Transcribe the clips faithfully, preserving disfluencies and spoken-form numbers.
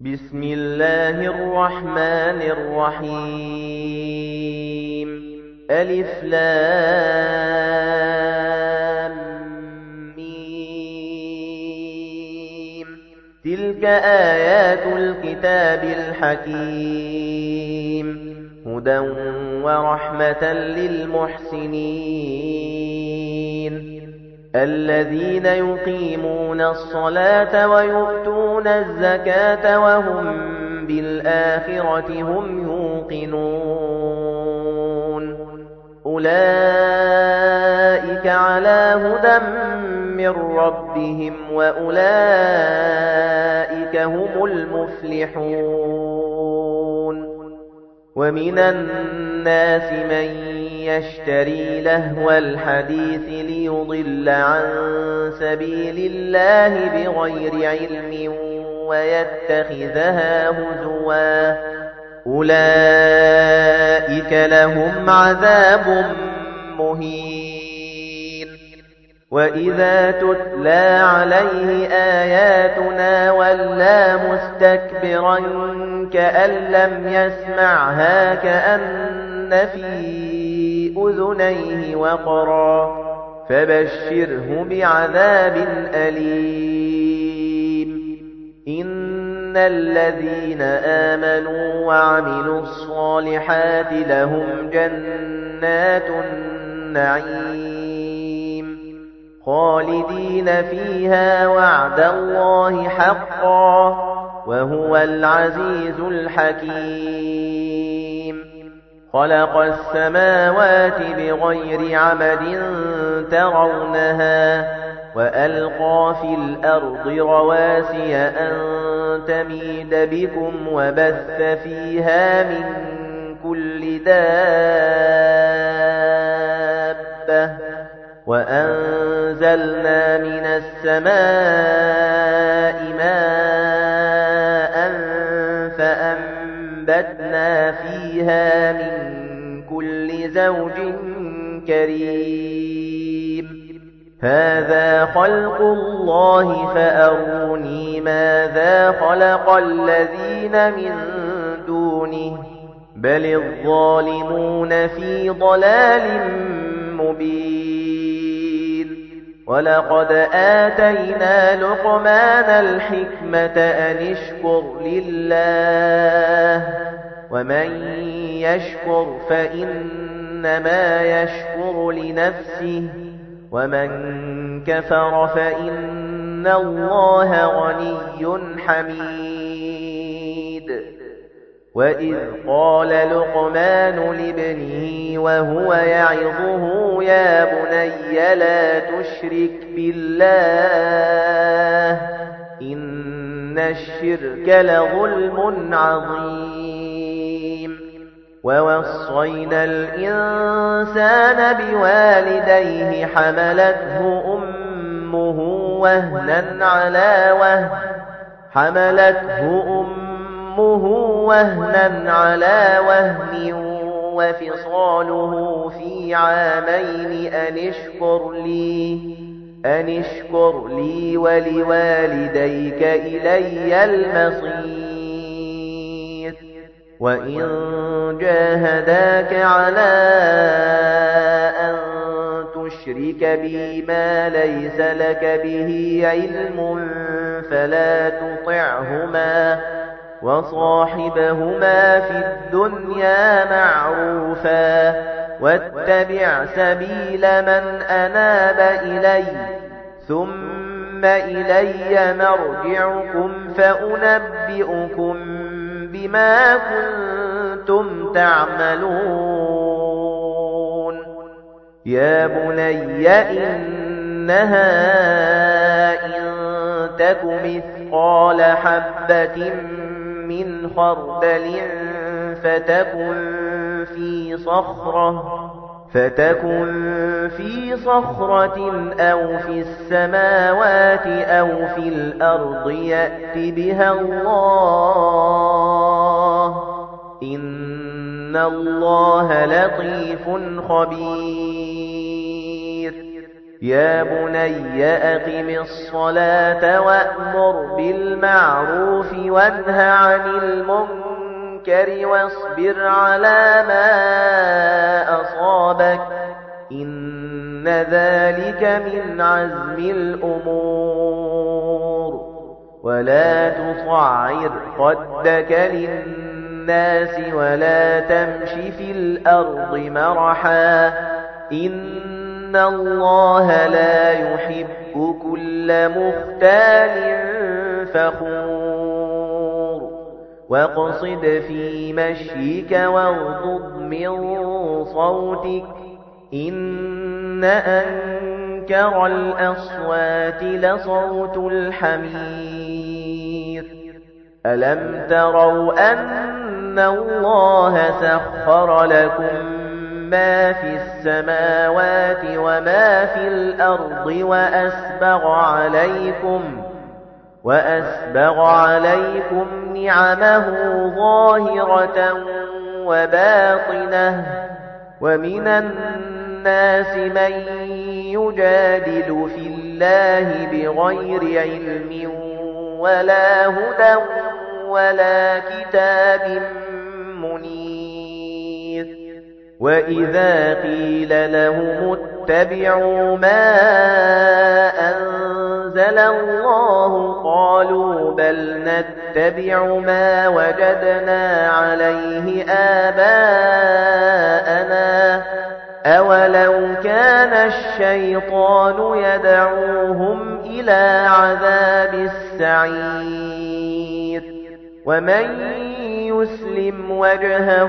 بسم الله الرحمن الرحيم ألف لام ميم تلك آيات الكتاب الحكيم هدى ورحمة للمحسنين الذين يقيمون الصلاة ويؤتون الزكاة وهم بالآخرة هم يوقنون أولئك على هدى من ربهم وأولئك هم المفلحون ومن الناس من يشتري لهو الحديث ليضل عن سبيل الله بغير علم ويتخذها هزوا أولئك لهم عذاب مهين وإذا تتلى عليه آياتنا ولى مستكبرا كأن لم يسمعها كأن في أذنيه وقرا فبشره بعذاب أليم إن الذين آمنوا وعملوا الصالحات لهم جنات النعيم خالدين فيها وعد الله حقا وهو العزيز الحكيم خلق السماوات بغير عمد ترونها وألقى في الأرض رواسي أن تميد بكم وبث فيها من كل دابة وأنزلنا من السماء ماء فأنبتنا فيها من كل زوج كريم هذا خلق الله فأروني ماذا خلق الذين من دونه بل الظالمون في ضلال مبين ولقد آتينا لقمان الحكمة أن اشكر لله ومن يشكر فإنما يشكر لنفسه ومن كفر فإن الله غني حميد وإذ قال لقمان لابنه وهو يعظه يا بني لا تشرك بالله إن الشرك لظلم عظيم ووصينا الإنسان بوالديه حملته أمه وهنا على وهن حملته أمه وهنا على وهن وفصاله في عامين أن اشكر لي أن اشكر لي ولوالديك إلي المصير وإن جاهداك على أن تشرك بي ما ليس لك به علم فلا تطعهما وصاحبهما في الدنيا معروفا واتبع سبيل من أناب إلي ثم إلي مرجعكم فأنبئكم بما كنتم تعملون يا بني إنها إن تك مثقال حبة من خردل فتكن في صخرة فتكن في صخرة أو في السماوات أو في الأرض يأت بها الله إن الله لطيف خبير يا بني أقم الصلاة وأمر بالمعروف وانه عن المنكر واصبر على ما أصابك إن ذلك من عزم الأمور ولا تصعر خدك للناس ولا تمش في الأرض مرحا إن الله لا يحب كل مختال فخور واقصد في مشيك واغضض من صوتك إن أنكر الأصوات لصوت الحمير ألم تروا أن الله سخر لكم ما في السماوات وما في الأرض وأسبغ عليكم وأسبغ عليكم نعمه ظاهرة وباطنة ومن الناس من يجادل في الله بغير علم ولا هدى ولا كتاب منير وإذا قيل لهم اتبعوا ما أنزل الله قالوا بل نتبع ما وجدنا عليه آباءنا أولو كان الشيطان يدعوهم إلى عذاب السعير ومن يسلم وجهه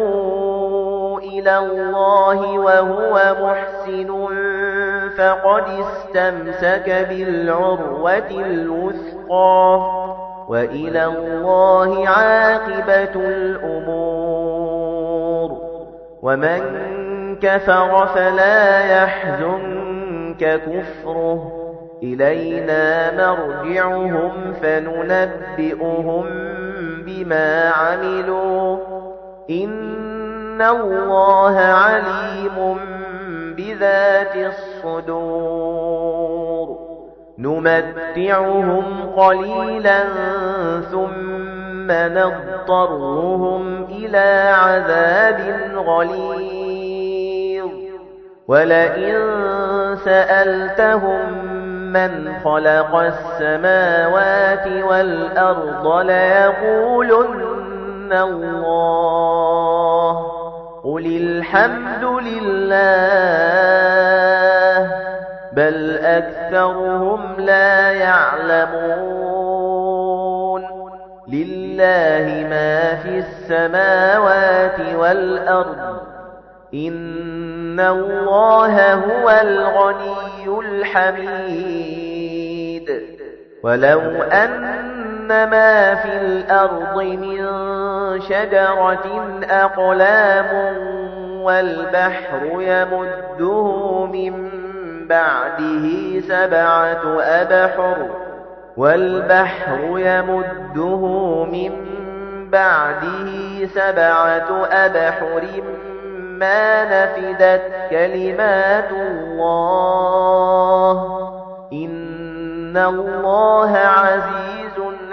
إلى الله وهو محسن فقد استمسك بالعروة الوثقى وإلى الله عاقبة الأمور ومن كفر فلا يحزنك كفره إلينا مرجعهم فننبئهم بما عملوا إن الله عليم بذات الصدور نمتعهم قليلا ثم نضطرهم إلى عذاب غليظ ولئن سألتهم من خلق السماوات والأرض ليقولن الله قل الحمد لله بل أكثرهم لا يعلمون لله ما في السماوات والأرض إن الله هو الغني الحميد ولو أن ما في الأرض من شجرة أقلام والبحر يمده من بعده سبعة أبحر والبحر يمده من بعده سبعة أبحر ما نفدت كلمات الله إن الله عزيز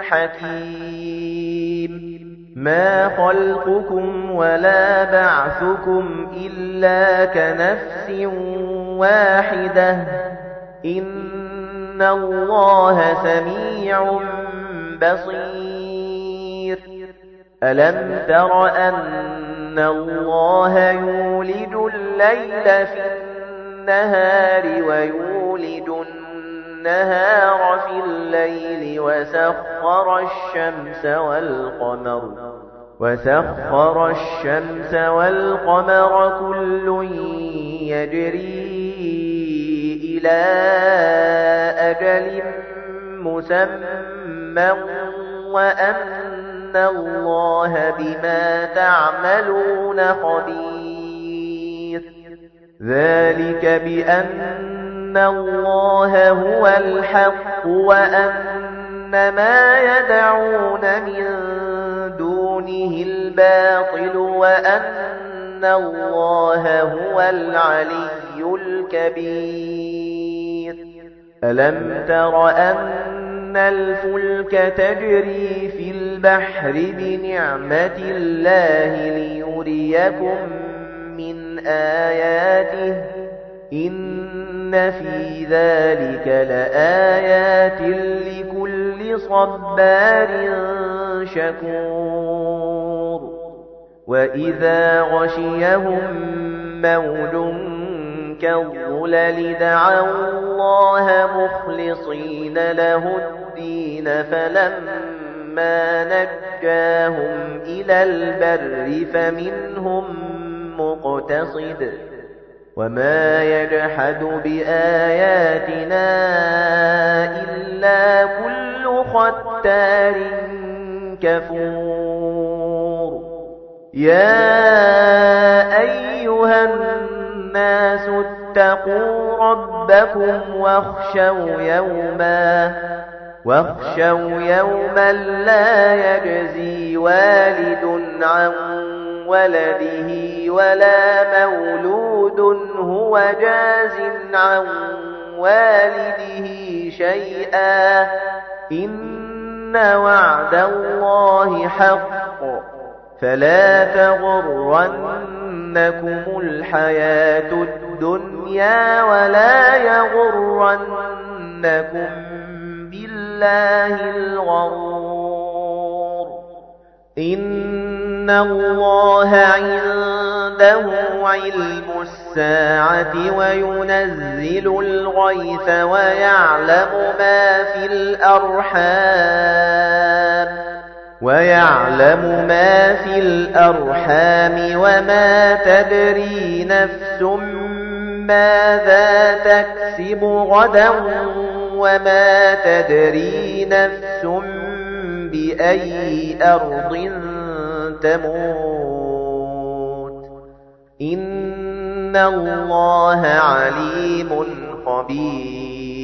حكيم ما خلقكم ولا بعثكم إلا كنفس واحدة إن الله سميع بصير ألم تر أن الله يولد الليل في النهار ويولد النهار في الليل وسخر الشمس والقمر وسخر الشمس والقمر كل يجري إلى أجل مسمى وأن الله بما تعملون خبير ذلك بأن الله هو الحق وأن ما يدعون من دونه الباطل وأن الله هو العلي الكبير أَلَمْ تَرَ أَنَّ الْفُلْكَ تَجْرِي فِي الْبَحْرِ بِنِعْمَتِ اللَّهِ لِيُرِيَكُم مِّنْ آيَاتِهِ إِنَّ فِي ذَلِكَ لَآيَاتٍ لِكُلِّ صَبَّارٍ شَكُورٍ وَإِذَا غَشِيَهُم مَّوْجٌ كَالظُّلَلِ دَعَوُا اللَّهَ مُخْلِصِينَ لَهُ الدِّينَ فَلَمَّا نَجَّاهُمْ إِلَى الْبَرِّ فَمِنْهُم مُّقْتَصِدٌ وَمَا يَجْحَدُ بِآيَاتِنَا إِلَّا كُلُّ خَتَّارٍ كَفُورٍ يَا أَيُّهَا النَّاسُ اتَّقُوا رَبَّكُمْ وَاخْشَوْا يَوْمًا وَاخْشَوْا يَوْمًا لَّا يَجْزِي وَالِدٌ عَن وَلَدِهِ وَلَا مَوْلُودٌ هُوَ جَازٍ عَن وَالِدِهِ شَيْئًا ۚ إِنَّ وَعْدَ اللَّهِ حَقٌّ فَلَا تَغُرَّنَّكُمُ الْحَيَاةُ الدُّنْيَا وَلَا يَغُرَّنَّكُم بِاللَّهِ الْغَرُورُ إِنَّ اللَّهَ عِندَهُ عِلْمُ السَّاعَةِ وَيُنَزِّلُ الْغَيْثَ وَيَعْلَمُ مَا فِي الْأَرْحَامِ وَيَعْلَمُ مَا فِي الْأَرْحَامِ وَمَا تَدْرِي نَفْسٌ مَاذَا تَكْسِبُ غَدًا وَمَا تَدْرِي نَفْسٌ بِأَيِّ أَرْضٍ تَمُوتُ إِنَّ اللَّهَ عَلِيمٌ خَبِيرٌ